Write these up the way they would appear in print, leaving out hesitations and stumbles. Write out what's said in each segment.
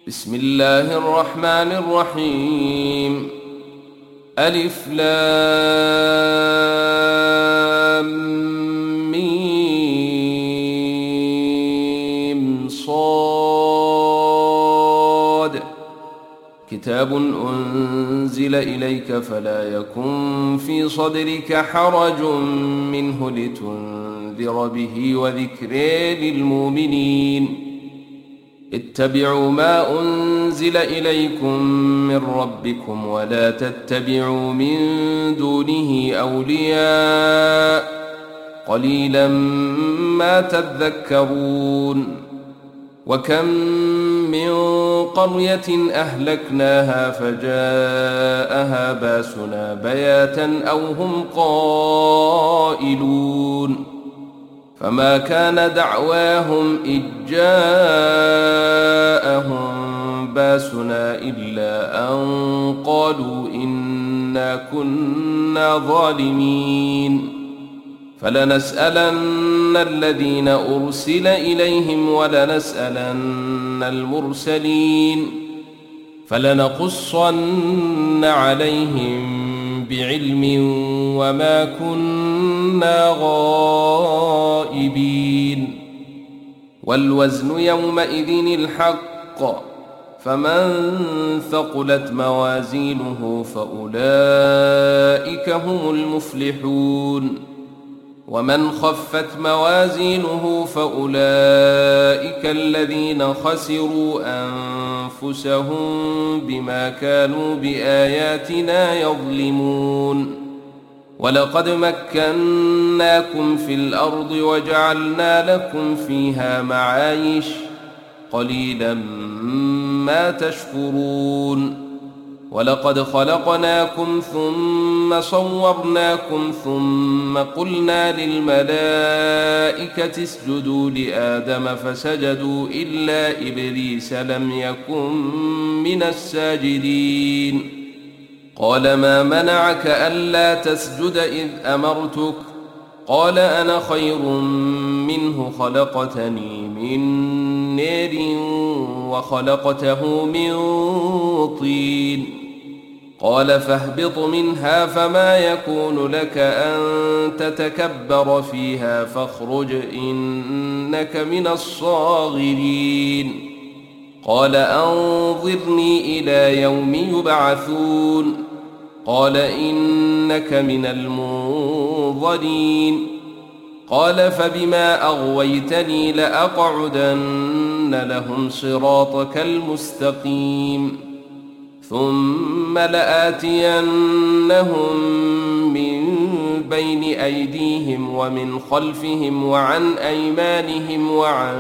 بسم الله الرحمن الرحيم. ألف لام ميم صاد. كتاب أنزل إليك فلا يكن في صدرك حرج منه لتنذر به وذكر للمؤمنين. اتبعوا ما أنزل إليكم من ربكم ولا تتبعوا من دونه أولياء قليلا ما تذكرون. وكم من قرية أهلكناها فجاءها باسنا بياتا أو هم قائلون. فما كان دعواهم إذ جاءهم باسنا إلا أن قالوا إنا كنا ظالمين. فلنسألن الذين أرسل إليهم ولنسألن المرسلين فلنقصن عليهم بعلم وما كنا غائبين. والوزن يومئذ الحق فمن ثقلت موازينه فأولئك هم المفلحون. ومن خفت موازينه فأولئك الذين خسروا أنفسهم بما كانوا بآياتنا يظلمون. ولقد مكناكم في الأرض وجعلنا لكم فيها معايش قليلا ما تشكرون. ولقد خلقناكم ثم صورناكم ثم قلنا للملائكة اسجدوا لآدم فسجدوا إلا إبليس لم يكن من الساجدين. قال ما منعك ألا تسجد إذ أمرتك؟ قال أنا خير منه خلقتني من نار وخلقته من طين. قال فاهبط منها فما يكون لك أن تتكبر فيها فاخرج إنك من الصاغرين. قال أنظرني إلى يوم يبعثون. قال إنك من المنظرين. قال فبما أغويتني لأقعدن لهم صراطك المستقيم ثم لآتينهم من بين أيديهم ومن خلفهم وعن أيمانهم وعن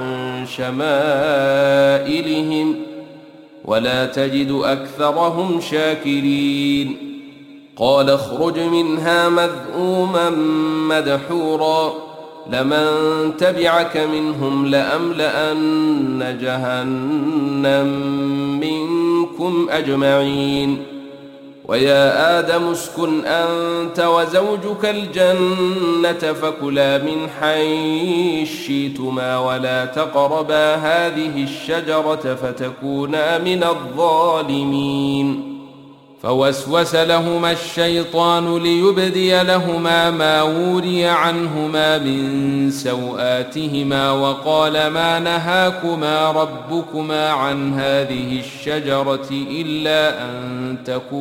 شمائلهم ولا تجد أكثرهم شاكرين. قال اخرج منها مذءوما مدحورا لمن تبعك منهم لأملأن جهنم منكم أجمعين. ويا آدم اسكن أنت وزوجك الجنة فكلا من حيث شئتما ولا تقربا هذه الشجرة فتكونا من الظالمين. فوسوس لهما الشيطان ليبدي لهما ما وري عنهما من سوآتهما وقال ما نهاكما ربكما عن هذه الشجرة إلا أن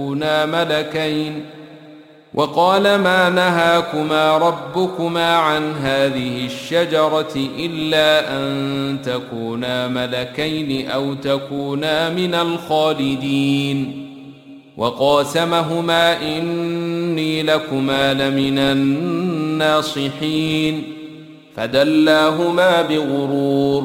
تكونا ملكين أو تكونا من الخالدين. وقاسمهما إني لكما لمن الناصحين فدلاهما بغرور.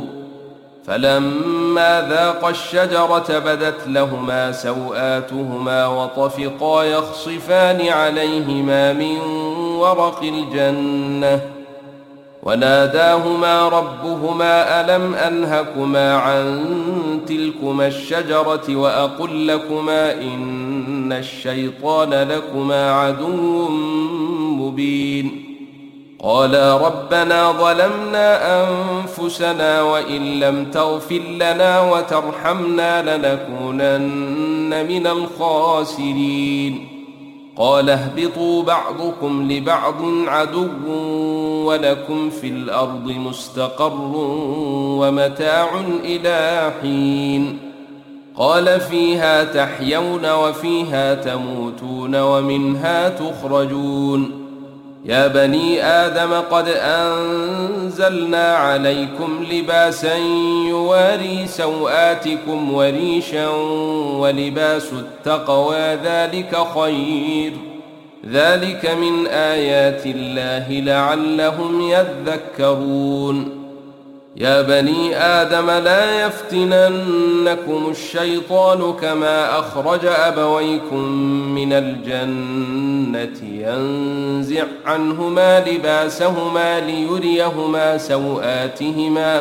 فلما ذاقا الشجرة بدت لهما سوآتهما وطفقا يخصفان عليهما من ورق الجنة وناداهما ربهما ألم أنهكما عن تلكما الشجرة وأقل لكما إن الشيطان لكما عدو مبين. قالا ربنا ظلمنا أنفسنا وإن لم تغفر لنا وترحمنا لنكونن من الخاسرين قال اهبطوا بعضكم لبعض عدو ولكم في الأرض مستقر ومتاع إلى حين قال فيها تحيون وفيها تموتون ومنها تخرجون يا بني آدم قد أنزلنا عليكم لباسا يواري سوآتكم وريشا ولباس التقوى ذلك خير ذلك من آيات الله لعلهم يذكرون يا بني آدم لا يفتننكم الشيطان كما أخرج أبويكم من الجنة ينزع عنهما لباسهما ليريهما سوآتهما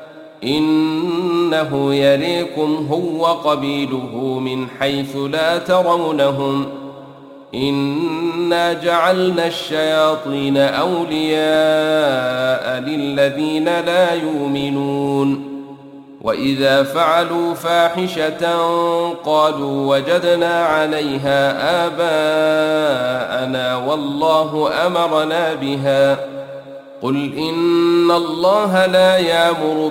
إنه يريكم هو قبيله من حيث لا ترونهم إنا جعلنا الشياطين أولياء للذين لا يؤمنون وإذا فعلوا فاحشة قالوا وجدنا عليها آباءنا والله أمرنا بها قل إن الله لا يأمر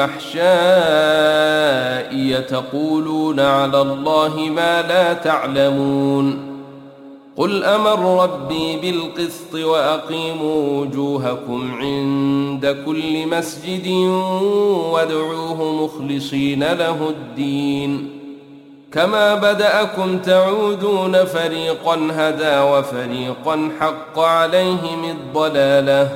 بالفحشاء يتقولون على الله ما لا تعلمون قل أمر ربي بالقسط وأقيموا وجوهكم عند كل مسجد وادعوه مخلصين له الدين كما بدأكم تعودون فريقا هدى وفريقا حق عليهم الضلالة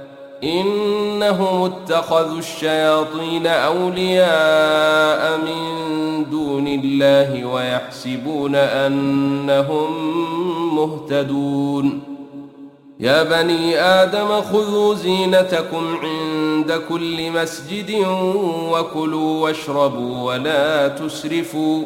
إنهم اتخذوا الشياطين أولياء من دون الله ويحسبون أنهم مهتدون يا بني آدم خذوا زينتكم عند كل مسجد وكلوا واشربوا ولا تسرفوا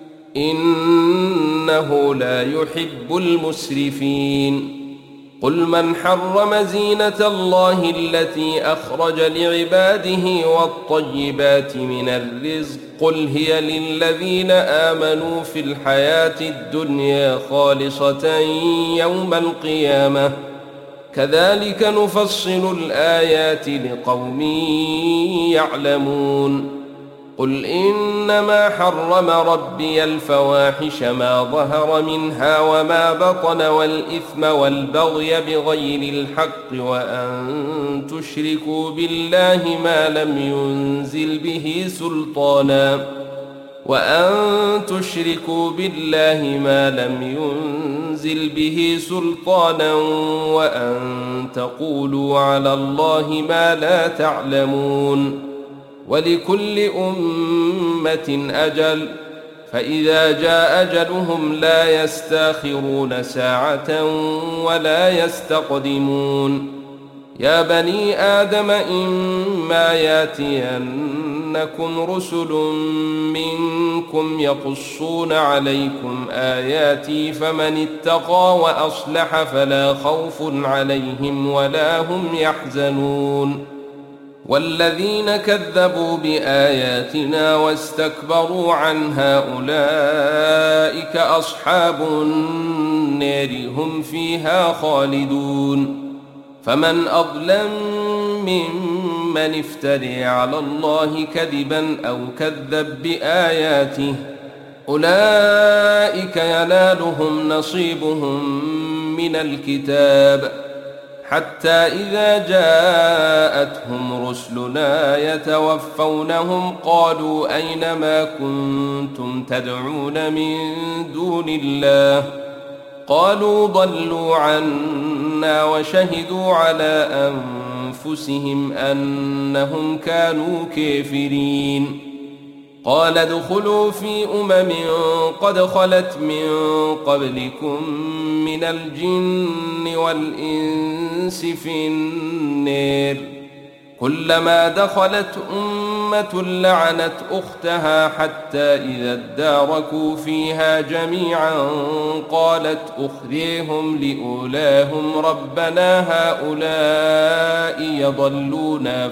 إنه لا يحب المسرفين قل من حرم زينة الله التي أخرج لعباده والطيبات من الرزق قل هي للذين آمنوا في الحياة الدنيا خالصة يوم القيامة كذلك نفصل الآيات لقوم يعلمون قل إنما حرم ربي الفواحش ما ظهر منها وما بطن والإثم والبغي بغير الحق وأن تشركوا بالله ما لم ينزل به سلطانا وأن تقولوا على الله ما لا تعلمون ولكل أمة أجل فإذا جاء أجلهم لا يستاخرون ساعة ولا يستقدمون يا بني آدم إما ياتينكم رسل منكم يقصون عليكم آياتي فمن اتقى وأصلح فلا خوف عليهم ولا هم يحزنون والذين كذبوا بآياتنا واستكبروا عنها أولئك أصحاب النار هم فيها خالدون فمن أظلم ممن افتري على الله كذبا أو كذب بآياته أولئك ينالهم نصيبهم من الكتاب حتى إذا جاءتهم رسلنا يتوفونهم قالوا أين ما كنتم تدعون من دون الله قالوا ضلوا عنا وشهدوا على أنفسهم أنهم كانوا كافرين قال ادخلوا في قد خلت من قبلكم من الجن والإنس في النار كلما دخلت أمة لعنت أختها حتى إذا اداركوا فيها جميعا قالت أخريهم لأولاهم ربنا هؤلاء يضلونا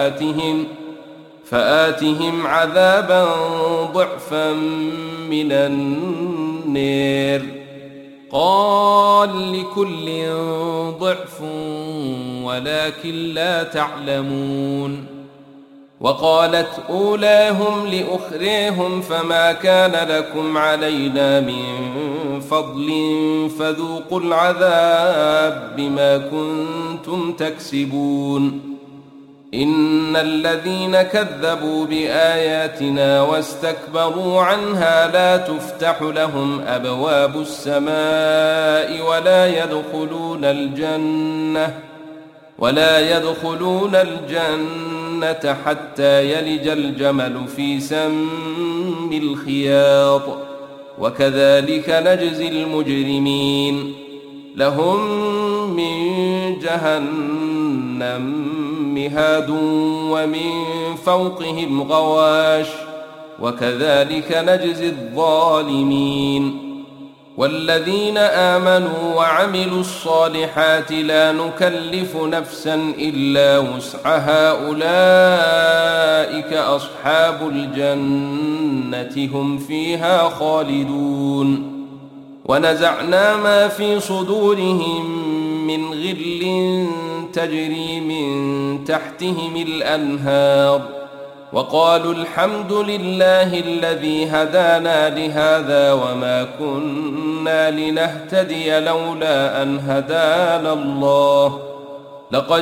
فآتهم عذابا ضعفا من النار قال لكل ضعف ولكن لا تعلمون وقالت أولاهم لأخريهم فما كان لكم علينا من فضل فذوقوا العذاب بما كنتم تكسبون إن الذين كذبوا بآياتنا واستكبروا عنها لا تفتح لهم أبواب السماء ولا يدخلون الجنة حتى يلج الجمل في سم الخياط وكذلك نجزي المجرمين لهم من جهنم مهاد ومن فوقهم غواش وكذلك نجزي الظالمين والذين آمنوا وعملوا الصالحات لا نكلف نفسا إلا وسعها أولئك أصحاب الجنة هم فيها خالدون ونزعنا ما في صدورهم من غل تجري من تحتهم الأنهار وقالوا الحمد لله الذي هدانا لهذا وما كنا لنهتدي لولا أن هدانا الله لقد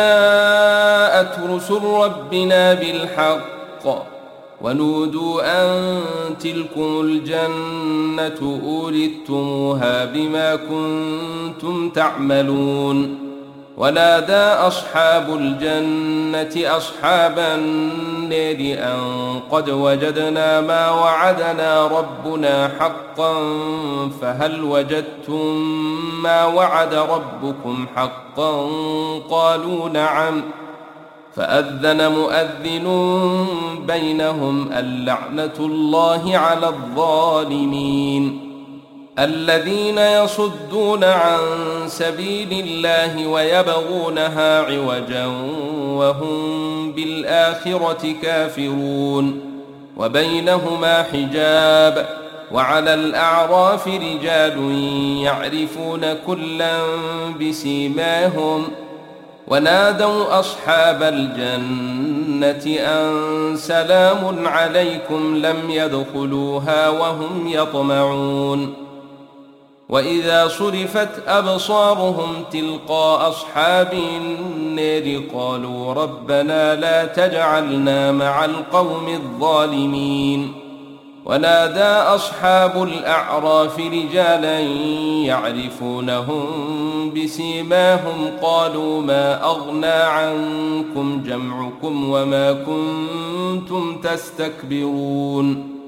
جاءت رسل ربنا بالحق ونودوا أن تلكم الجنة أورثتموها بما كنتم تعملون ونادى أصحاب الجنة أصحاب النار أن قد وجدنا ما وعدنا ربنا حقا فهل وجدتم ما وعد ربكم حقا قالوا نعم فأذن مؤذن بينهم اللعنة الله على الظالمين الذين يصدون عن سبيل الله ويبغونها عوجا وهم بالآخرة كافرون وبينهما حجاب وعلى الأعراف رجال يعرفون كلا بسيماهم ونادوا أصحاب الجنة أن سلام عليكم لم يدخلوها وهم يطمعون وإذا صرفت أبصارهم تلقاء أصحاب النار قالوا ربنا لا تجعلنا مع القوم الظالمين ونادى أصحاب الأعراف رجالا يعرفونهم بسيماهم قالوا ما أغنى عنكم جمعكم وما كنتم تستكبرون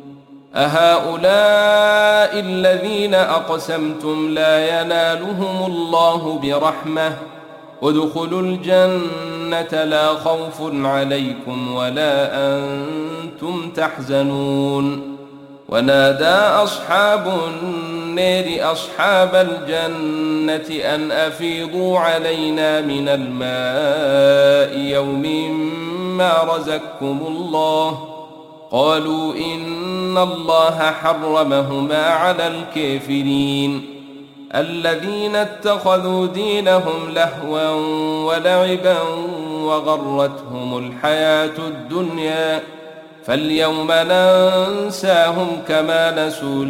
أهؤلاء الذين أقسمتم لا ينالهم الله برحمة ادخلوا الجنة لا خوف عليكم ولا أنتم تحزنون ونادى أصحاب النار أصحاب الجنة أن أفيضوا علينا من الماء يوم ما رزقكم الله قالوا إن الله حرمهما على الكافرين الذين اتخذوا دينهم لهوا ولعبا وغرتهم الحياة الدنيا فاليوم ننساهم كما نسوا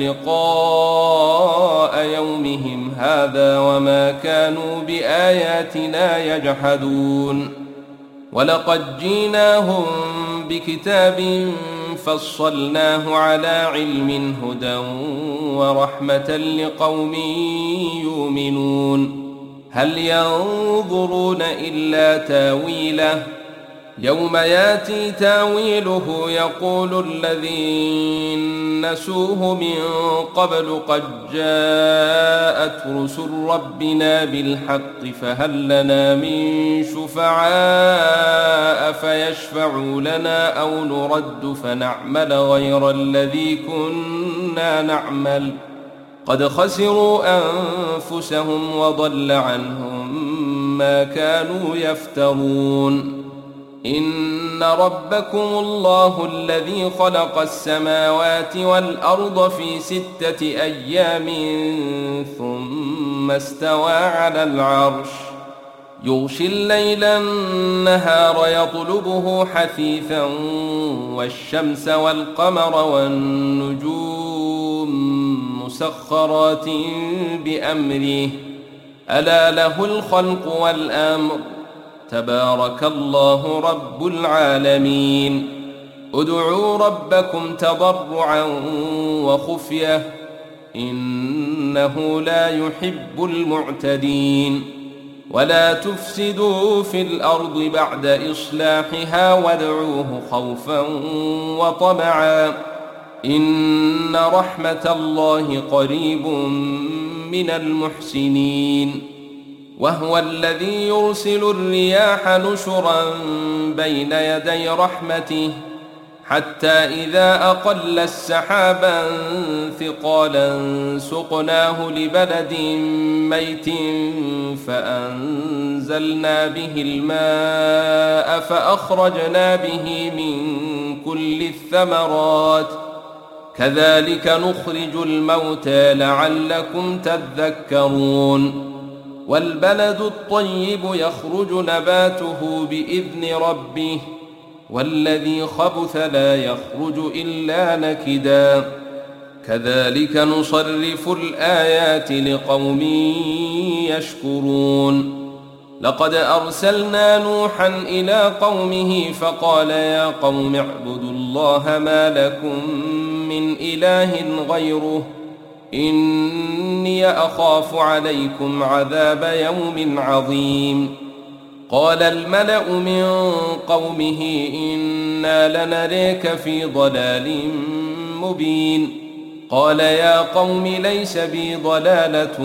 لقاء يومهم هذا وما كانوا بآياتنا يجحدون ولقد جيناهم بكتاب فصلناه على علم هدى ورحمة لقوم يؤمنون هل ينظرون إلا تاويله يوم ياتي تاويله يقول الذين نسوه من قبل قد جاءت رسل ربنا بالحق فهل لنا من شفعاء فيشفعوا لنا أو نرد فنعمل غير الذي كنا نعمل قد خسروا أنفسهم وضل عنهم ما كانوا يفترون إن ربكم الله الذي خلق السماوات والأرض في 6 أيام ثم استوى على العرش يغشي الليل النهار يطلبه حثيثا والشمس والقمر والنجوم مسخرات بأمره ألا له الخلق والأمر تبارك الله رب العالمين ادعوا ربكم تضرعا وخفية إنه لا يحب المعتدين ولا تفسدوا في الأرض بعد إصلاحها وادعوه خوفا وطمعا إن رحمة الله قريب من المحسنين وهو الذي يرسل الرياح نشرا بين يدي رحمته حتى إذا أقل السحابا ثقالا سقناه لبلد ميت فأنزلنا به الماء فأخرجنا به من كل الثمرات كذلك نخرج الموتى لعلكم تذكرون والبلد الطيب يخرج نباته بإذن ربه والذي خبث لا يخرج إلا نكدا كذلك نصرف الآيات لقوم يشكرون لقد أرسلنا نوحا إلى قومه فقال يا قوم اعبدوا الله ما لكم من إله غيره إني أخاف عليكم عذاب يوم عظيم قال الملأ من قومه إنا لنريك في ضلال مبين قال يا قوم ليس بي ضلالة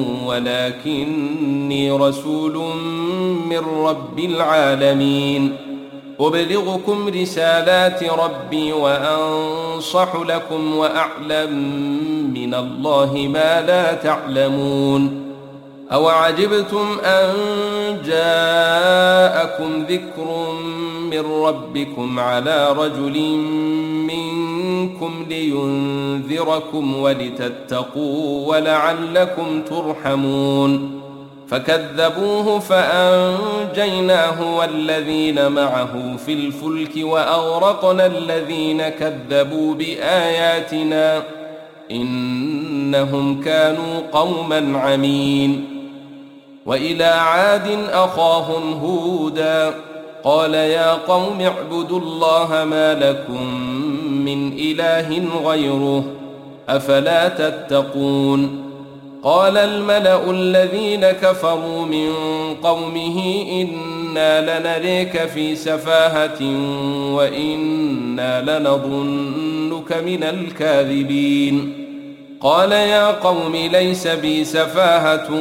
ولكني رسول من رب العالمين أبلغكم رسالات ربي وأنصح لكم وأعلم من الله ما لا تعلمون أوعجبتم أن جاءكم ذكر من ربكم على رجل منكم لينذركم ولتتقوا ولعلكم ترحمون فكذبوه فأنجيناه والذين معه في الفلك وأغرقنا الذين كذبوا بآياتنا إنهم كانوا قوما عمين وإلى عاد أخاهم هودا قال يا قوم اعبدوا الله ما لكم من إله غيره أفلا تتقون قال الملأ الذين كفروا من قومه إنا لنريك في سفاهة وإنا لنظنك من الكاذبين قال يا قوم ليس بي سفاهة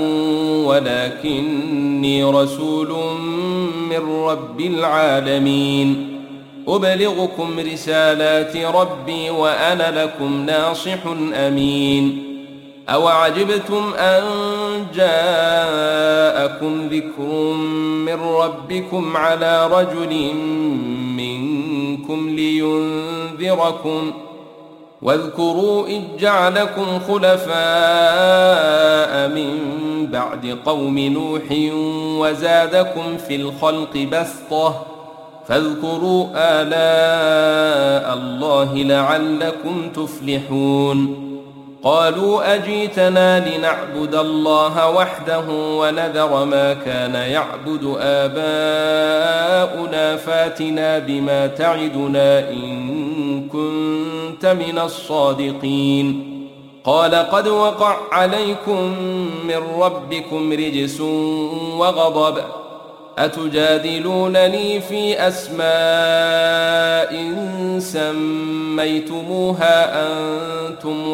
ولكني رسول من رب العالمين أبلغكم رسالات ربي وأنا لكم ناصح أمين أوعجبتم أن جاءكم ذكر من ربكم على رجل منكم لينذركم واذكروا إذ جعلكم خلفاء من بعد قوم نوح وزادكم في الخلق بسطة فاذكروا آلاء الله لعلكم تفلحون قالوا أجيتنا لنعبد الله وحده ونذر ما كان يعبد آباؤنا فاتنا بما تعدنا إن كنت من الصادقين قال قد وقع عليكم من ربكم رجس وغضب أتجادلونني في أسماء سميتموها أنتم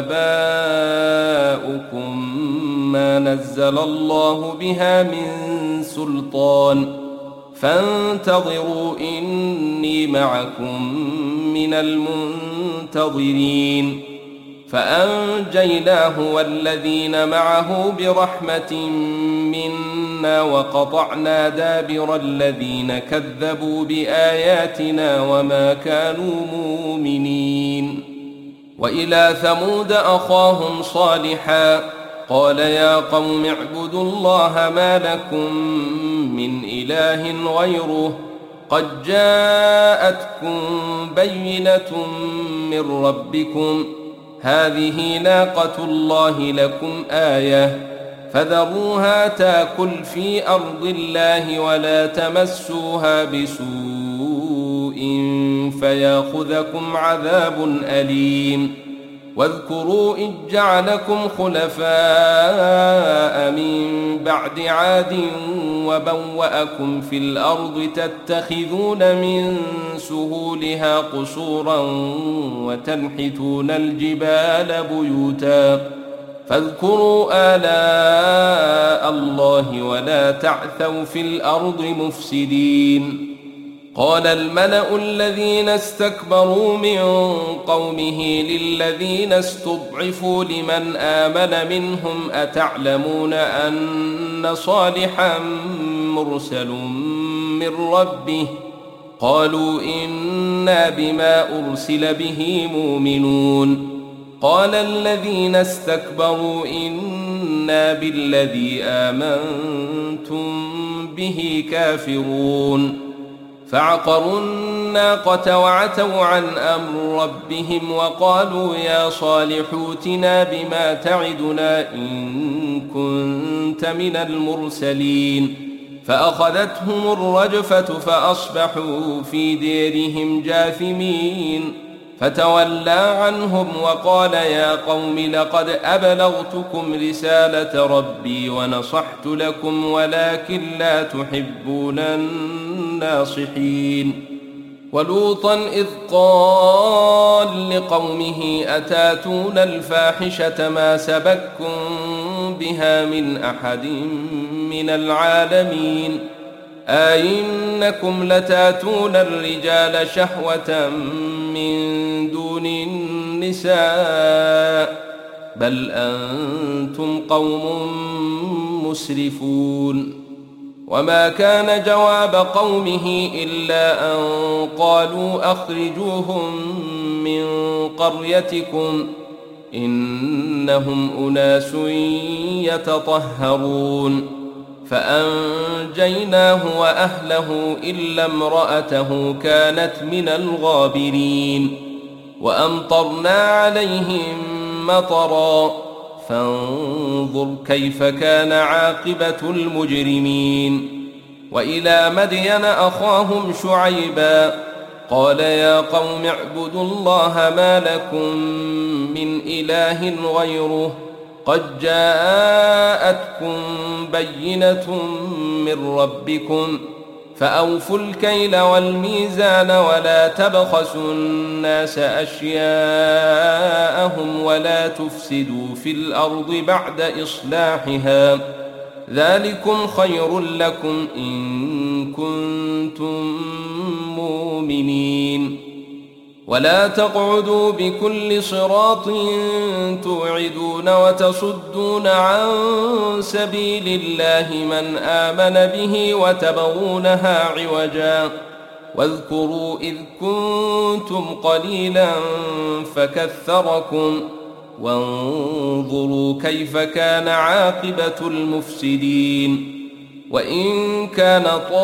وآباؤكم ما نزل الله بها من سلطان فانتظروا إني معكم من المنتظرين فأنجيناه والذين معه برحمة منا وقطعنا دابر الذين كذبوا بآياتنا وما كانوا مؤمنين وإلى ثمود أخاهم صالحا قال يا قوم اعبدوا الله ما لكم من إله غيره قد جاءتكم بينة من ربكم هذه ناقة الله لكم آية فذروها تاكل في أرض الله ولا تمسوها بسوء فياخذكم عذاب أليم واذكروا إذ جعلكم خلفاء من بعد عاد وبوأكم في الأرض تتخذون من سهولها قصورا وتنحتون الجبال بيوتا فاذكروا آلاء الله ولا تعثوا في الأرض مفسدين قال الملأ الذين استكبروا من قومه للذين استضعفوا لمن آمن منهم أتعلمون أن صالحا مرسل من ربه قالوا إنا بما أرسل به مؤمنون قال الذين استكبروا إنا بالذي آمنتم به كافرون فعقروا الناقة وعتوا عن أمر ربهم وقالوا يا صالح ائتنا بما تعدنا إن كنت من المرسلين فأخذتهم الرجفة فأصبحوا في ديرهم جاثمين فتولى عنهم وقال يا قوم لقد أبلغتكم رسالة ربي ونصحت لكم ولكن لا تحبون الناصحين ولوطا إذ قال لقومه أتاتون الفاحشة ما سبقكم بها من أحد من العالمين أئنكم لتاتون الرجال شهوة من دون النساء بل أنتم قوم مسرفون وما كان جواب قومه إلا أن قالوا أخرجوهم من قريتكم إنهم أناس يتطهرون فأنجيناه وأهله إلا امرأته كانت من الغابرين وأمطرنا عليهم مطرا فانظر كيف كان عاقبة المجرمين وإلى مدين أخاهم شعيبا قال يا قوم اعبدوا الله ما لكم من إله غيره قد جاءتكم بينة من ربكم فأوفوا الكيل والميزان ولا تبخسوا الناس أشياءهم ولا تفسدوا في الأرض بعد إصلاحها ذلكم خير لكم إن كنتم مؤمنين ولا تقعدوا بكل صراط توعدون وتصدون عن سبيل الله من آمن به وتبغونها عوجا واذكروا إذ كنتم قليلا فكثركم وانظروا كيف كان عاقبة المفسدين وإن كان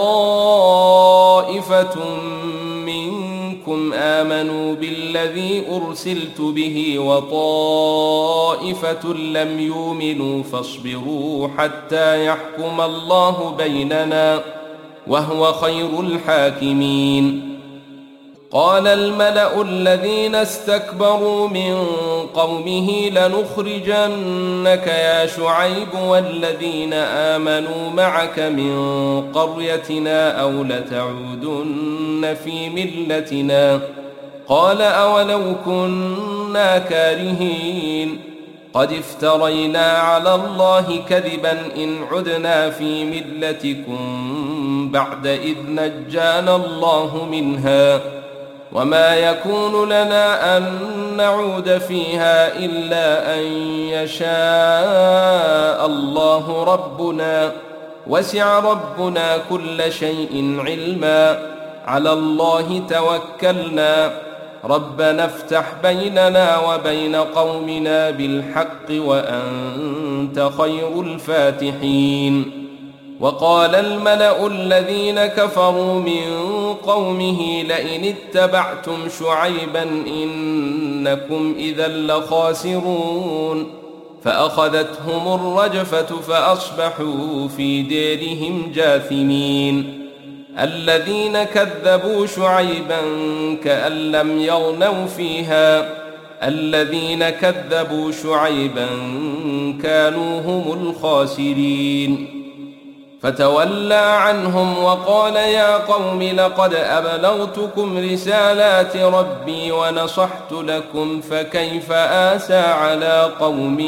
طائفة منكم آمنوا بالذي أرسلت به وطائفة لم يؤمنوا فاصبروا حتى يحكم الله بيننا وهو خير الحاكمين قال الملأ الذين استكبروا من قومه لنخرجنك يا شعيب والذين آمنوا معك من قريتنا أو لتعودن في ملتنا قال أولو كنا كارهين قد افترينا على الله كذبا إن عدنا في ملتكم بعد إذ نجانا الله منها وما يكون لنا أن نعود فيها إلا أن يشاء الله ربنا وسع ربنا كل شيء علما على الله توكلنا ربنا افتح بيننا وبين قومنا بالحق وأنت خير الفاتحين وقال الملأ الذين كفروا من قومه لئن اتبعتم شعيبا إنكم إذا لخاسرون فأخذتهم الرجفة فأصبحوا في ديرهم جاثمين الذين كذبوا شعيبا كأن لم يغنوا فيها الذين كذبوا شعيبا كانوا هم الخاسرين فتولى عنهم وقال يا قوم لقد أبلغتكم رسالات ربي ونصحت لكم فكيف آسى على قوم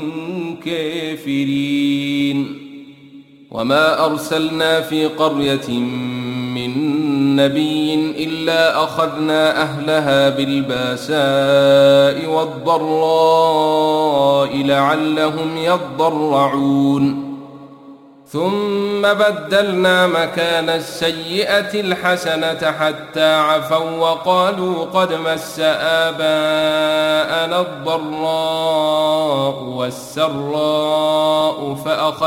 كافرين وما أرسلنا في قرية من نبي إلا أخذنا أهلها بالباساء والضراء لعلهم يضرعون ثم بدلنا مكان السيئة الحسنة حتى عفوا وقالوا قد مس آباءنا الضراء والسراء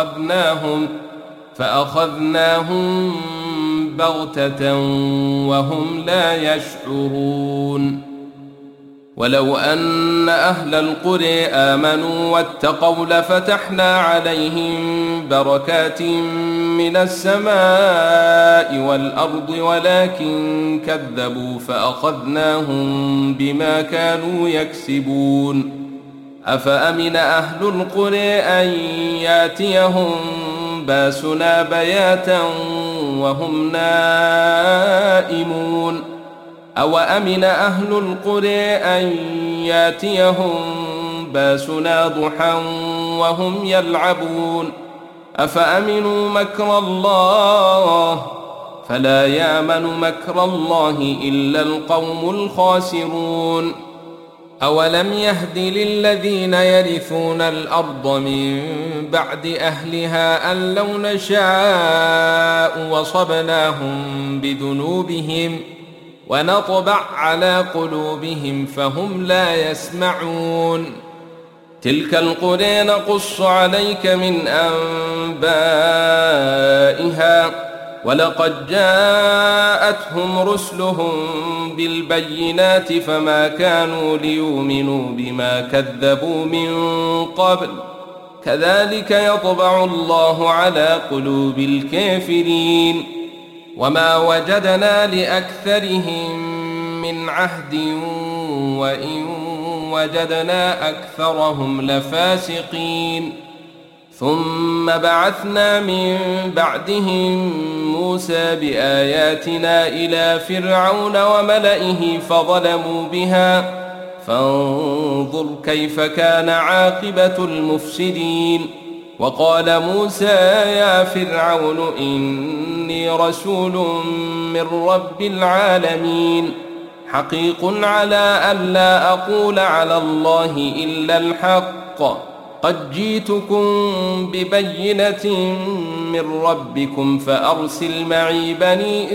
فأخذناهم بغتة وهم لا يشعرون ولو أن أهل القرى آمنوا واتقوا لفتحنا عليهم بركات من السماء والأرض ولكن كذبوا فأخذناهم بما كانوا يكسبون أفأمن أهل القرى أن ياتيهم باسنا بياتا وهم نائمون أو أمن أهل القرى أن ياتيهم باسنا ضحى وهم يلعبون أفأمنوا مكر الله فلا يأمن مكر الله إلا القوم الخاسرون أولم يهد للذين يرثون الأرض من بعد أهلها أن لو نشاء وصبناهم بذنوبهم ونطبع على قلوبهم فهم لا يسمعون تلك القرى نقص عليك من أنبائها ولقد جاءتهم رسلهم بالبينات فما كانوا ليؤمنوا بما كذبوا من قبل كذلك يطبع الله على قلوب الكافرين وما وجدنا لأكثرهم من عهد وإن وجدنا أكثرهم لفاسقين ثم بعثنا من بعدهم موسى بآياتنا إلى فرعون وملئه فظلموا بها فانظر كيف كان عاقبة المفسدين وقال موسى يا فرعون إني رسول من رب العالمين حقيق على ألا أقول على الله إلا الحق قد جئتكم ببينة من ربكم فأرسل معي بني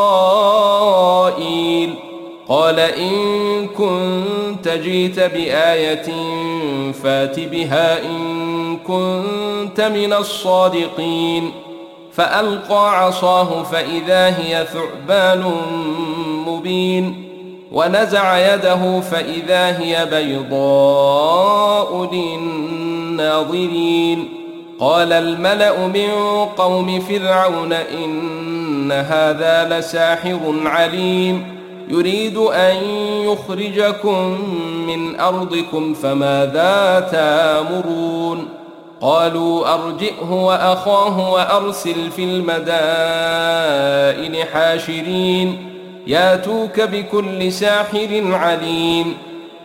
إسرائيل قال إن كنت جئت بآية فات بها إن كنت من الصادقين فألقى عصاه فإذا هي ثعبان مبين ونزع يده فإذا هي بيضاء للناظرين قال الملأ من قوم فرعون إن هذا لساحر عليم يريد أن يخرجكم من أرضكم فماذا تأمرون قالوا أرجئه وأخاه وأرسل في المدائن حاشرين ياتوك بكل ساحر عليم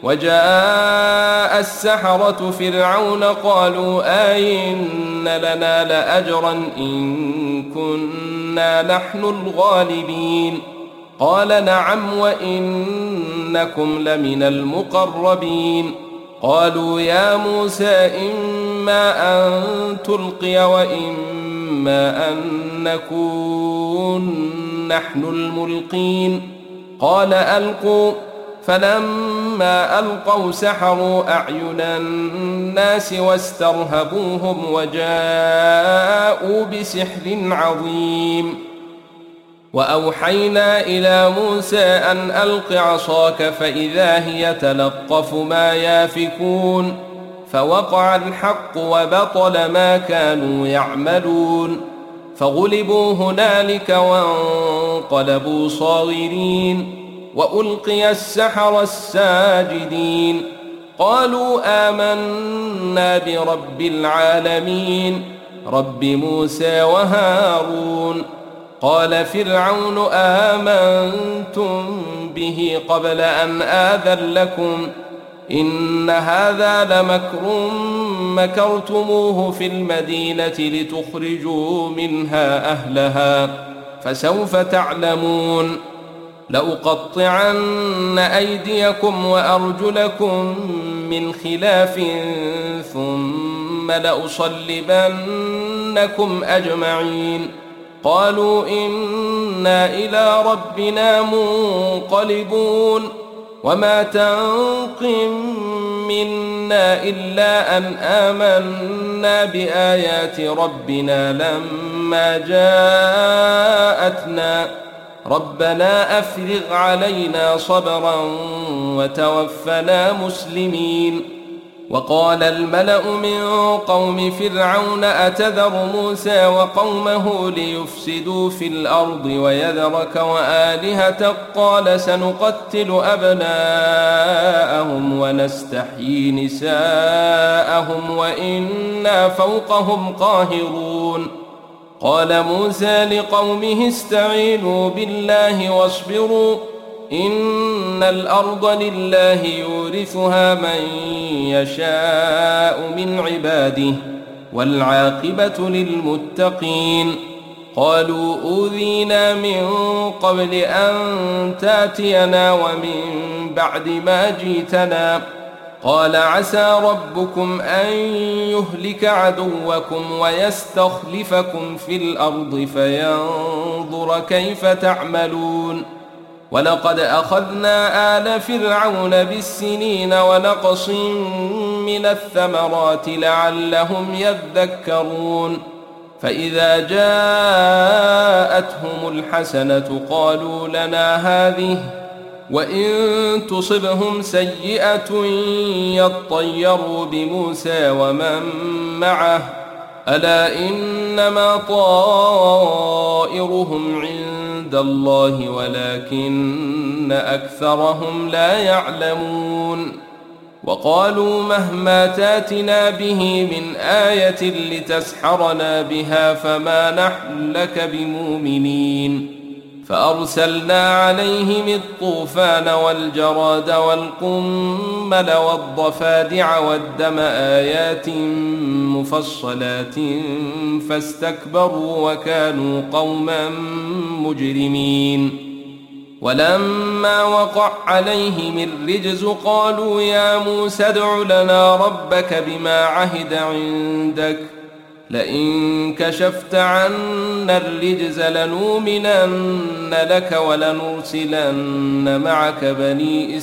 وجاء السحرة فرعون قالوا أئن لنا لأجرا إن كنا نحن الغالبين قال نعم وإنكم لمن المقربين قالوا يا موسى إما أن تلقي وإما أن نكون نحن الملقين قال ألقوا فلما ألقوا سحروا أعين الناس واسترهبوهم وجاءوا بسحر عظيم وأوحينا إلى موسى أن ألق عصاك فإذا هي تلقف ما يافكون فوقع الحق وبطل ما كانوا يعملون فغلبوا هنالك وانقلبوا صاغرين وألقي السحرة الساجدين قالوا آمنا برب العالمين رب موسى وهارون قال فرعون آمنتم به قبل أن آذن لكم إن هذا لمكر مكرتموه في المدينة لتخرجوا منها أهلها فسوف تعلمون لأقطعن أيديكم وأرجلكم من خلاف ثم لأصلبنكم أجمعين قالوا إنا إلى ربنا منقلبون وما تنقم منا إلا أن آمنا بآيات ربنا لما جاءتنا ربنا أفرغ علينا صبرا وتوفنا مسلمين وقال الملأ من قوم فرعون أتذر موسى وقومه ليفسدوا في الأرض ويذرك وآلهتك قال سنقتل أبناءهم ونستحيي نساءهم وإنا فوقهم قاهرون قال موسى لقومه استعينوا بالله واصبروا إن الأرض لله يورثها من يشاء من عباده والعاقبة للمتقين قالوا أوذينا من قبل أن تاتينا ومن بعد ما جئتنا قال عسى ربكم أن يهلك عدوكم ويستخلفكم في الأرض فينظر كيف تعملون ولقد أخذنا آل فرعون بالسنين ونقص من الثمرات لعلهم يذكرون فإذا جاءتهم الحسنة قالوا لنا هذه وإن تصبهم سيئة يطيروا بموسى ومن معه ألا إنما طائرهم عند الله ولكن أكثرهم لا يعلمون وقالوا مهما تاتنا به من آية لتسحرنا بها فما نحن لك بمؤمنين فأرسلنا عليهم الطوفان والجراد والقمل والضفادع والدم آيات مفصلات فاستكبروا وكانوا قوما مجرمين ولما وقع عليهم الرجز قالوا يا موسى ادع لنا ربك بما عهد عندك لئن كشفت عنا الرجز لنؤمنن لك ولنرسلن معك بني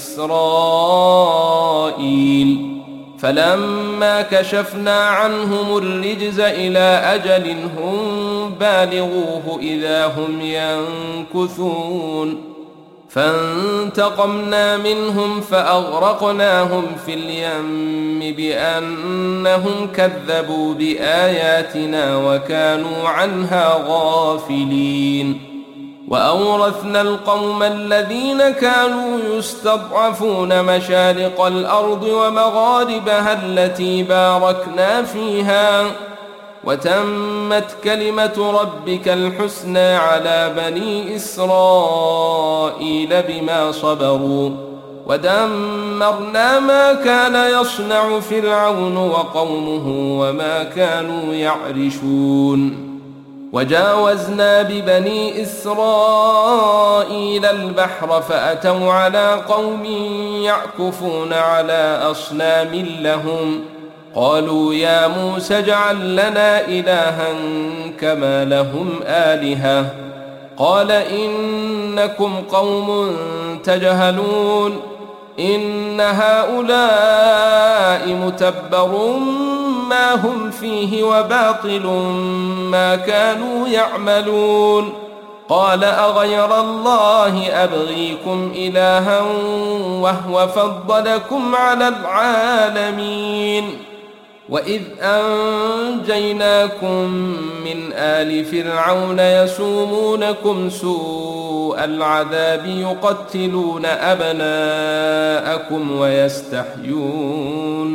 إسرائيل فلما كشفنا عنهم الرجز إلى أجل هم بالغوه إذا هم ينكثون فانتقمنا منهم فأغرقناهم في اليم بأنهم كذبوا بآياتنا وكانوا عنها غافلين وأورثنا القوم الذين كانوا يستضعفون مشارق الأرض ومغاربها التي باركنا فيها وتمت كلمة ربك الحسنى على بني إسرائيل بما صبروا ودمرنا ما كان يصنع فرعون وقومه وما كانوا يعرشون وجاوزنا ببني إسرائيل البحر فأتوا على قوم يعكفون على أصنام لهم قالوا يا موسى اجعل لنا إلها كما لهم آلهة قال إنكم قوم تجهلون إن هؤلاء متبر ما هم فيه وباطل ما كانوا يعملون قال أغير الله أبغيكم إلها وهو فضلكم على العالمين وإذ أنجيناكم من آل فرعون يسومونكم سوء العذاب يقتلون أبناءكم ويستحيون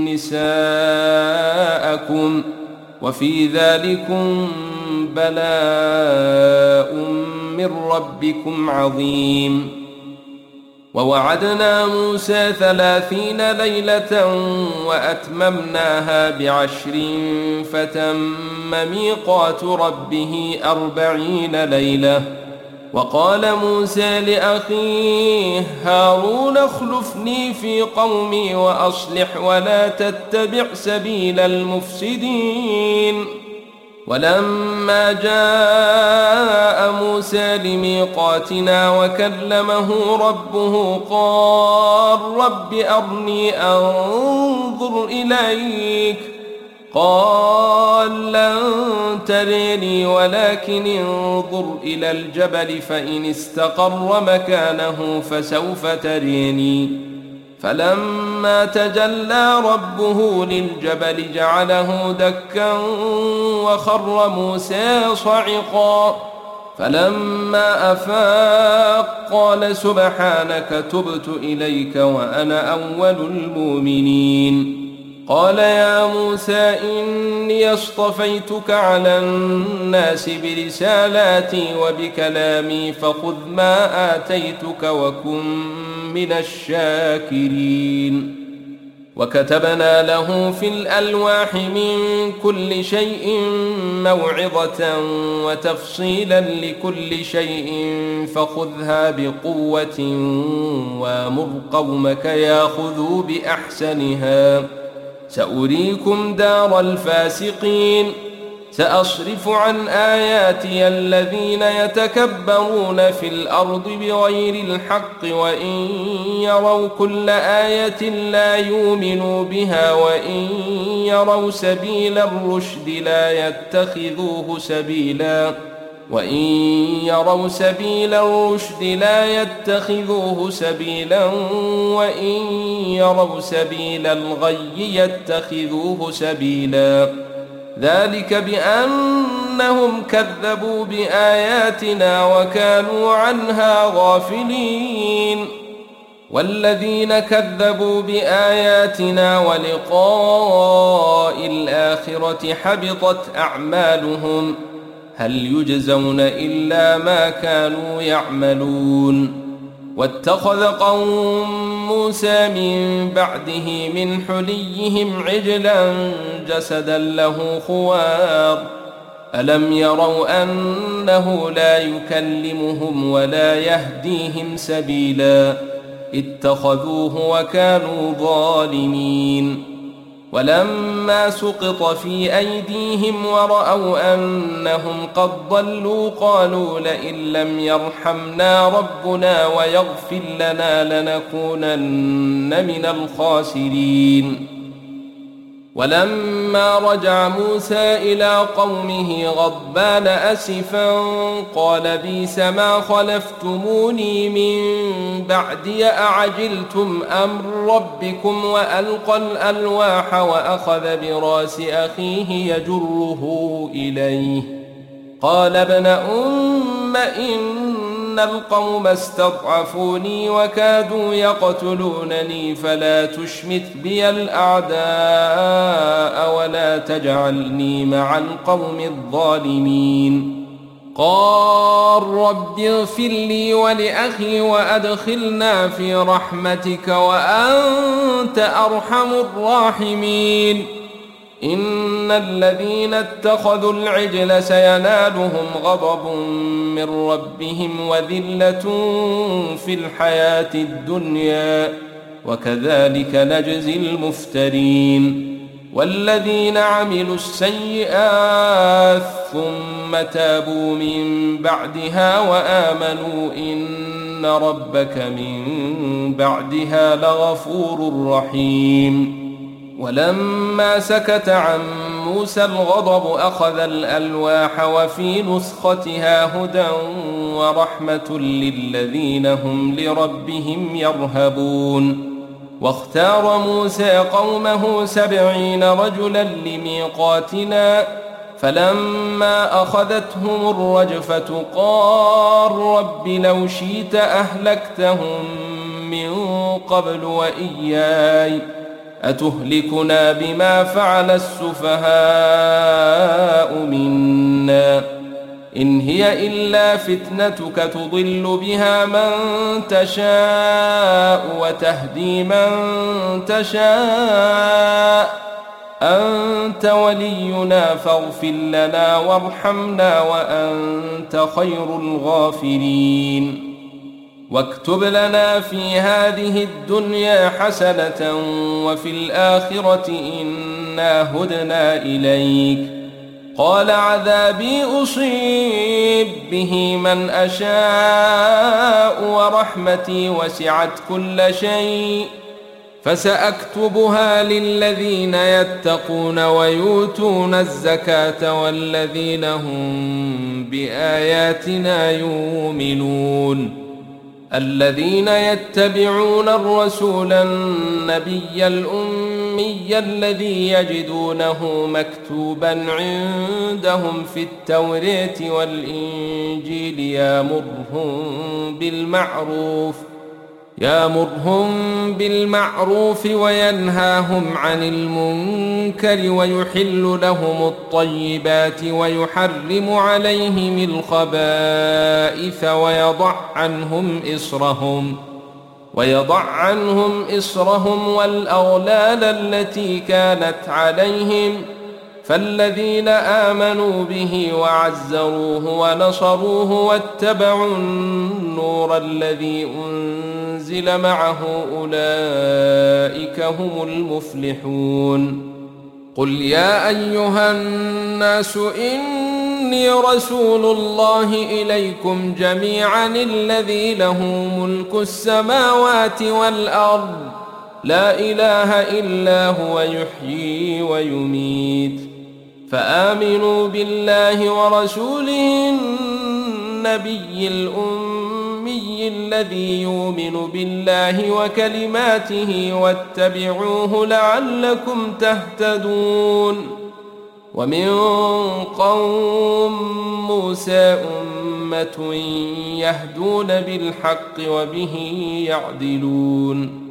نساءكم وفي ذلكم بلاء من ربكم عظيم ووعدنا موسى 30 ليلة وأتممناها ب10 فتم ميقات ربه 40 ليلة وقال موسى لأخيه هارون اخلفني في قومي وأصلح ولا تتبع سبيل المفسدين ولما جاء موسى لميقاتنا وكلمه ربه قال رب أرني أنظر إليك قال لن تريني ولكن انظر إلى الجبل فإن استقر مكانه فسوف تريني فلما تجلى ربه للجبل جعله دكا وخر موسى صعقا فلما أفاق قال سبحانك تبت إليك وأنا أول المؤمنين قال يا موسى إني اصطفيتك على الناس برسالاتي وبكلامي فخذ ما آتيتك وكن من الشاكرين وكتبنا له في الألواح من كل شيء موعظة وتفصيلا لكل شيء فخذها بقوة وامر قومك ياخذوا بأحسنها سأريكم دار الفاسقين سأصرف عن آياتي الذين يتكبرون في الأرض بغير الحق وإن يروا كل آية لا يؤمنوا بها وإن يروا سبيل الرشد لا يتخذوه سبيلا وإن يروا سبيل الرشد لا يتخذوه سبيلا وإن يروا سبيل الغي يتخذوه سبيلا ذلك بأنهم كذبوا بآياتنا وكانوا عنها غافلين والذين كذبوا بآياتنا ولقاء الآخرة حبطت أعمالهم هل يجزون إلا ما كانوا يعملون واتخذ قوم موسى من بعده من حليهم عجلا جسدا له خوار ألم يروا أنه لا يكلمهم ولا يهديهم سبيلا اتخذوه وكانوا ظالمين ولما سقط في أيديهم ورأوا أنهم قد ضلوا قالوا لئن لم يرحمنا ربنا ويغفر لنا لنكونن من الخاسرين ولما رجع موسى إلى قومه غضبان أسفا قال بئس ما خلفتموني من بعدي أعجلتم أمر ربكم وألقى الألواح وأخذ براس أخيه يجره إليه قال ابن أم إن القوم استضعفوني وكادوا يقتلونني فلا تشمت بي الأعداء ولا تجعلني مع القوم الظالمين. قال رب اغفر لي ولأخي وأدخلنا في رحمتك وأنت أرحم الراحمين. إن الذين اتخذوا العجل سينالهم غضب من ربهم وذلة في الحياة الدنيا وكذلك نجزي المفترين. والذين عملوا السيئات ثم تابوا من بعدها وآمنوا إن ربك من بعدها لغفور رحيم. ولما سكت عن موسى الغضب أخذ الألواح وفي نسختها هدى ورحمة للذين هم لربهم يرهبون. واختار موسى قومه 70 رجلا لميقاتنا فلما أخذتهم الرجفة قال رب لو شئت أهلكتهم من قبل وإياي أتهلكنا بما فعل السفهاء منا إن هي إلا فتنتك تضل بها من تشاء وتهدي من تشاء أنت ولينا فاغفر لنا وارحمنا وأنت خير الغافرين. واكتب لنا في هذه الدنيا حسنة وفي الآخرة إنا هدنا إليك. قال عذابي أصيب به من أشاء ورحمتي وسعت كل شيء فسأكتبها للذين يتقون ويؤتون الزكاة والذين هم بآياتنا يؤمنون. الذين يتبعون الرسول النبي الأمي الذي يجدونه مكتوبا عندهم في التوراة والإنجيل يأمرهم بالمعروف وينهاهم عن المنكر ويحل لهم الطيبات ويحرم عليهم الخبائث ويضع عنهم إصرهم والأغلال التي كانت عليهم. فالذين آمنوا به وعزروه ونصروه واتبعوا النور الذي أنزل معه أولئك هم المفلحون. قل يا أيها الناس إني رسول الله إليكم جميعا الذي له ملك السماوات والأرض لا إله إلا هو يحيي ويميت. فآمنوا بالله ورسوله النبي الأمي الذي يؤمن بالله وكلماته واتبعوه لعلكم تهتدون. ومن قوم موسى أمة يهدون بالحق وبه يعدلون.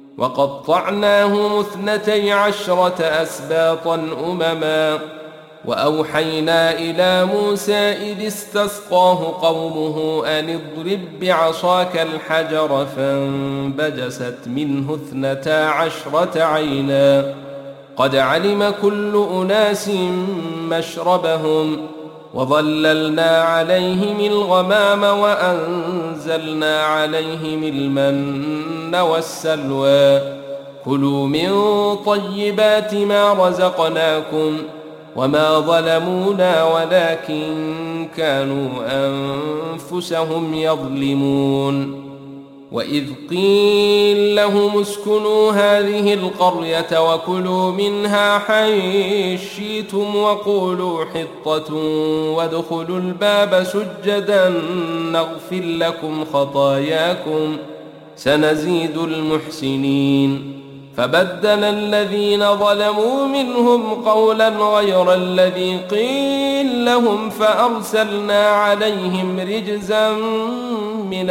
وقطعناهم 12 أسباطا أمما وأوحينا إلى موسى إذ استسقاه قومه أن اضرب بعصاك الحجر فانبجست منه 12 عينا قد علم كل أناس مشربهم وظللنا عليهم الغمام وأنزلنا عليهم المن والسلوى كلوا من طيبات ما رزقناكم وما ظلمونا ولكن كانوا أنفسهم يظلمون. وإذ قيل لهم اسكنوا هذه القرية وكلوا منها حيث شئتم وقولوا حطة وادخلوا الباب سجدا نغفر لكم خطاياكم سنزيد المحسنين. فبدل الذين ظلموا منهم قولا غير الذي قيل لهم فأرسلنا عليهم رجزا من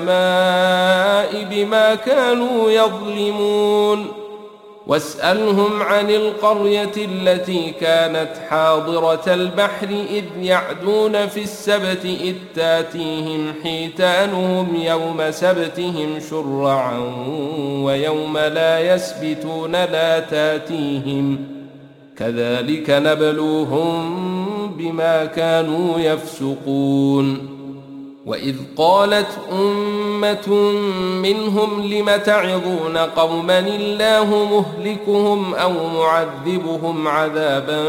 السماء بما كانوا يظلمون واسألهم عن القرية التي كانت حاضرة البحر إذ يعدون في السبت إذ تاتيهم حيتانهم يوم سبتهم شرعا ويوم لا يسبتون لا تاتيهم كذلك نبلوهم بما كانوا يفسقون وإذ قالت أمة منهم لم تعظون قوما الله مهلكهم أو معذبهم عذابا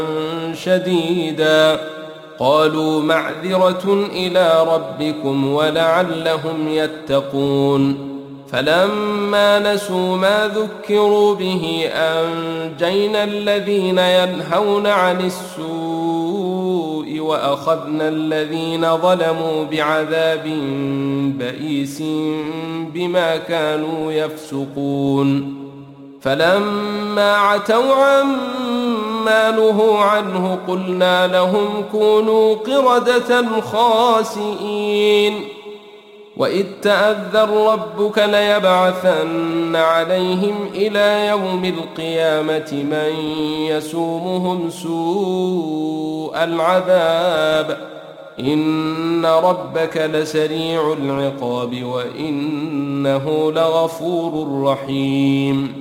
شديدا قالوا معذرة إلى ربكم ولعلهم يتقون فلما نسوا ما ذكروا به أنجينا الذين ينهون عن السوء وأخذنا الذين ظلموا بعذاب بئيس بما كانوا يفسقون فلما عتوا عما نهوا عنه قلنا لهم كونوا قردة خاسئين وإذ تأذن ربك ليبعثن عليهم إلى يوم القيامة من يسومهم سوء العذاب إن ربك لسريع العقاب وإنه لغفور رحيم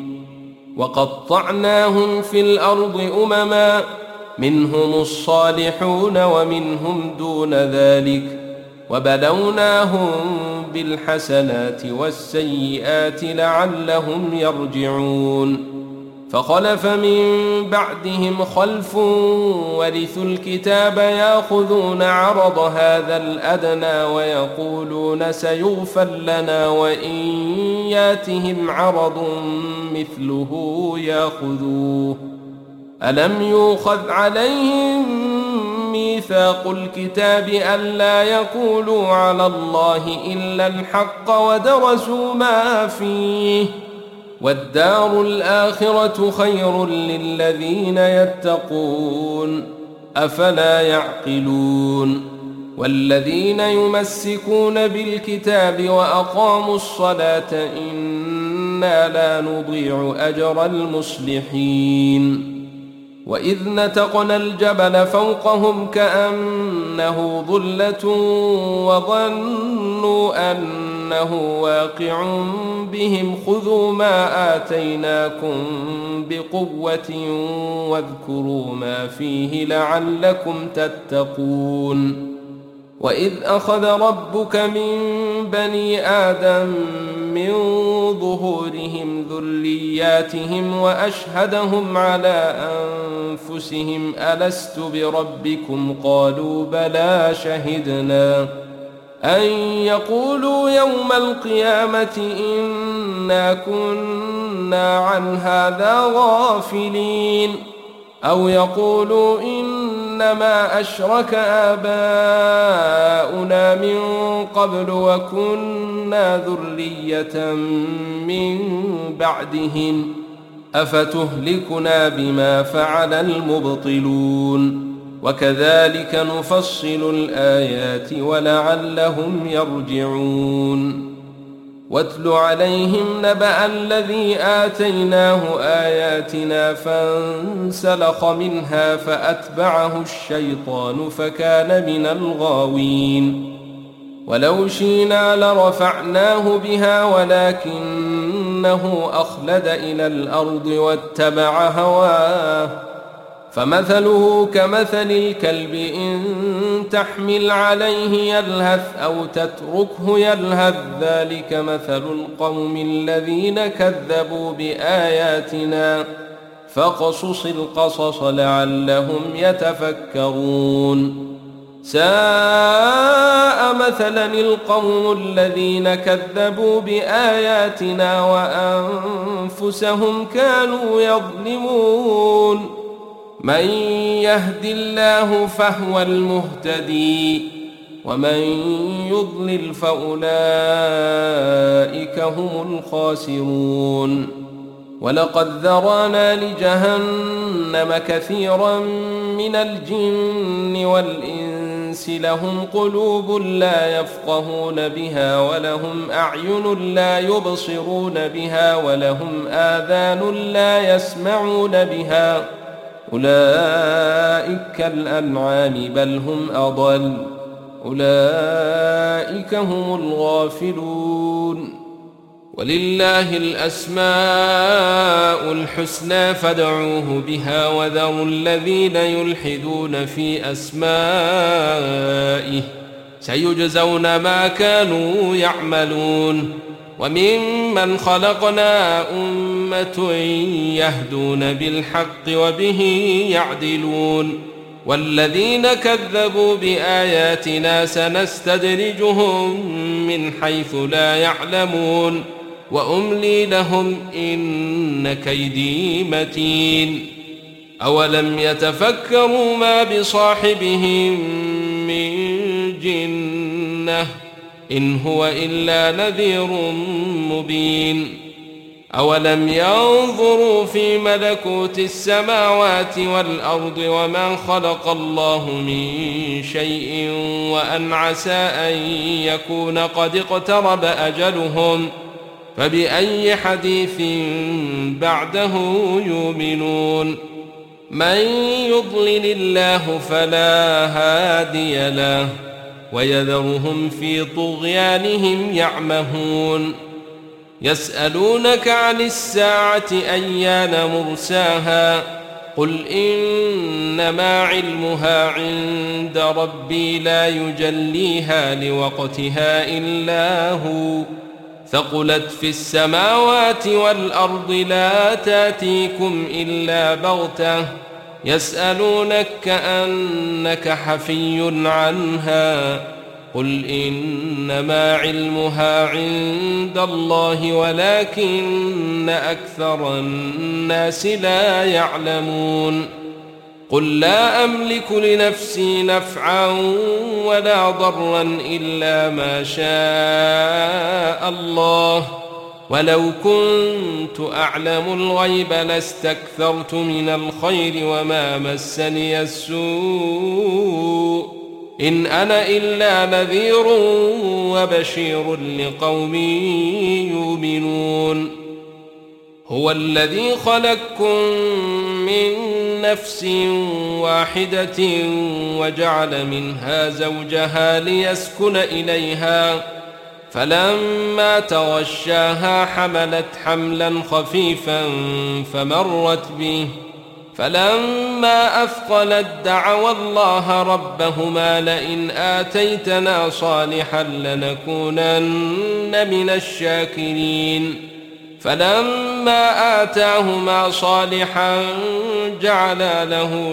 وقطعناهم في الأرض أمما منهم الصالحون ومنهم دون ذلك وبلوناهم بالحسنات والسيئات لعلهم يرجعون فخلف من بعدهم خلف ورثوا الكتاب ياخذون عرض هذا الأدنى ويقولون سيغفر لنا وإن ياتهم عرض مثله ياخذوه ألم يؤخذ عليهم ميثاق الكتاب ألا يقولوا على الله إلا الحق ودرسوا ما فيه والدار الآخرة خير للذين يتقون أفلا يعقلون والذين يمسكون بالكتاب وأقاموا الصلاة إنا لا نضيع أجر المصلحين وإذ نتقنا الجبل فوقهم كأنه ظلة وظنوا أنه واقع بهم خذوا ما آتيناكم بقوة واذكروا ما فيه لعلكم تتقون وإذ أخذ ربك من بني آدم من ظهورهم ذرياتهم وأشهدهم على أنفسهم ألست بربكم قالوا بلى شهدنا أن يقولوا يوم القيامة إنا كنا عن هذا غافلين أو يقولوا إنما أشرك آباؤنا من قبل وكنا ذرية من بعدهم أفتهلكنا بما فعل المبطلون وكذلك نفصل الآيات ولعلهم يرجعون واتل عليهم نبأ الذي آتيناه آياتنا فانسلخ منها فأتبعه الشيطان فكان من الغاوين ولو شئنا لرفعناه بها ولكنه أخلد إلى الأرض واتبع هواه فمثله كمثل الكلب إن تحمل عليه يلهث أو تتركه يلهث ذلك مثل القوم الذين كذبوا بآياتنا فاقصص القصص لعلهم يتفكرون ساء مثلا القوم الذين كذبوا بآياتنا وأنفسهم كانوا يظلمون من يهد الله فهو المهتدي ومن يضلل فأولئك هم الخاسرون ولقد ذرانا لجهنم كثيرا من الجن والإنس لهم قلوب لا يفقهون بها ولهم أعين لا يبصرون بها ولهم آذان لا يسمعون بها أولئك كالأنعام بل هم أضل أولئك هم الغافلون ولله الأسماء الحسنى فادعوه بها وذروا الذين يلحدون في أسمائه سيجزون ما كانوا يعملون وممن خلقنا أمة يهدون بالحق وبه يعدلون والذين كذبوا بآياتنا سنستدرجهم من حيث لا يعلمون وأملي لهم إن كيدي متين أولم يتفكروا ما بصاحبهم من جنة إن هو إلا نذير مبين أولم ينظروا في ملكوت السماوات والأرض وما خلق الله من شيء وأن عسى أن يكون قد اقترب أجلهم فبأي حديث بعده يؤمنون من يضلل الله فلا هادي له ويذرهم في طغيانهم يعمهون يسألونك عن الساعة أيان مرساها قل إنما علمها عند ربي لا يجليها لوقتها إلا هو ثقلت في السماوات والأرض لا تاتيكم إلا بغتة يسألونك كأنك حفي عنها قل إنما علمها عند الله ولكن أكثر الناس لا يعلمون قل لا أملك لنفسي نفعا ولا ضرا إلا ما شاء الله ولو كنت أعلم الغيب لاستكثرت من الخير وما مسني السوء إن أنا إلا نذير وبشير لقوم يؤمنون هو الذي خلقكم من نفس واحدة وجعل منها زوجها ليسكن إليها فلما تغشاها حملت حملا خفيفا فمرت به فلما أثقلت دعوا الله ربهما لئن آتيتنا صالحا لنكونن من الشاكرين فلما آتاهما صالحا جعلا له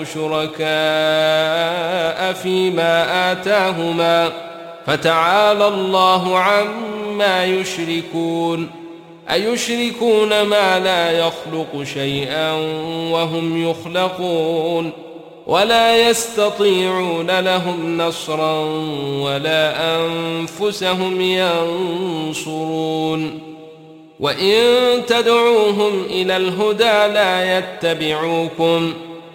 شركاء فيما آتاهما فتعالى الله عما يشركون أيشركون ما لا يخلق شيئا وهم يخلقون ولا يستطيعون لهم نصرا ولا أنفسهم ينصرون وإن تدعوهم إلى الهدى لا يتبعوكم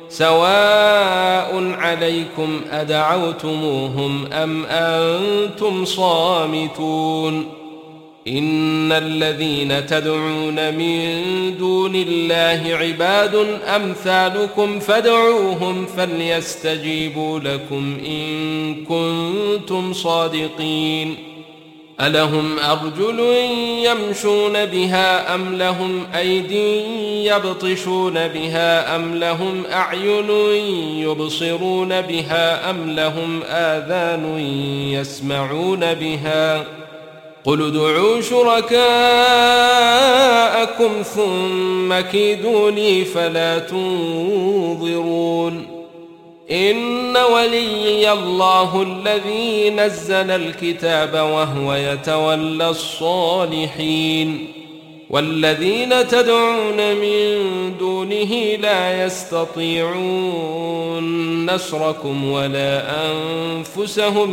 سواء عليكم أدعوتموهم أم أنتم صامتون إن الذين تدعون من دون الله عباد أمثالكم فادعوهم فليستجيبوا لكم إن كنتم صادقين ألهم أرجل يمشون بها أم لهم أيدي يبطشون بها أم لهم أعين يبصرون بها أم لهم آذان يسمعون بها قل ادعوا شركاءكم ثم كيدوني فلا تنظرون إن وليي الله الذي نزل الكتاب وهو يتولى الصالحين والذين تدعون من دونه لا يستطيعون نصركم ولا أنفسهم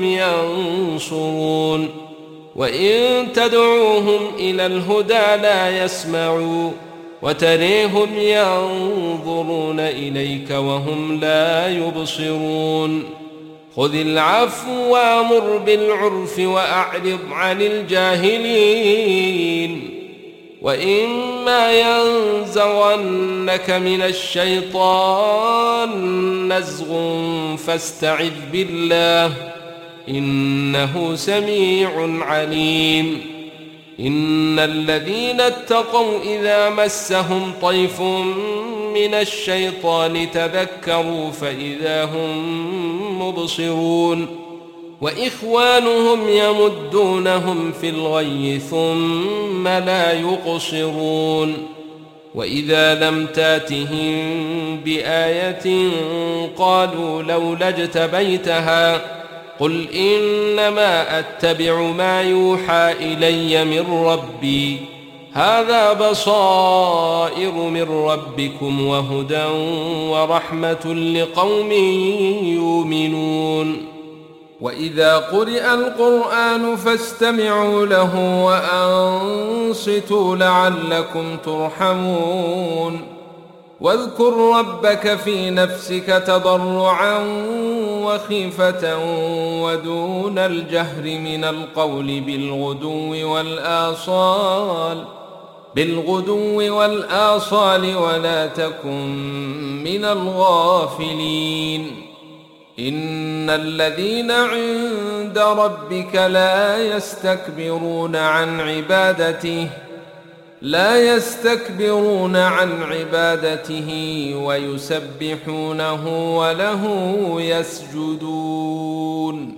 ينصرون وإن تدعوهم إلى الهدى لا يسمعوا وتريهم ينظرون إليك وهم لا يبصرون خذ العفو وأمر بالعرف وأعرض عن الجاهلين وإما ينزغنك من الشيطان نزغ فاستعذ بالله إنه سميع عليم إن الذين اتقوا إذا مسهم طيف من الشيطان تذكروا فإذا هم مبصرون وإخوانهم يمدونهم في الغي ثم لا يقصرون وإذا لم تاتهم بآية قالوا لولا اجتبيتها قل إنما أتبع ما يوحى إلي من ربي هذا بصائر من ربكم وهدى ورحمة لقوم يؤمنون وإذا قرئ القرآن فاستمعوا له وأنصتوا لعلكم ترحمون واذكر ربك في نفسك تضرعا وخيفة ودون الجهر من القول بالغدو والآصال ولا تكن من الغافلين إن الذين عند ربك لا يستكبرون عن عبادته ويسبحونه وله يسجدون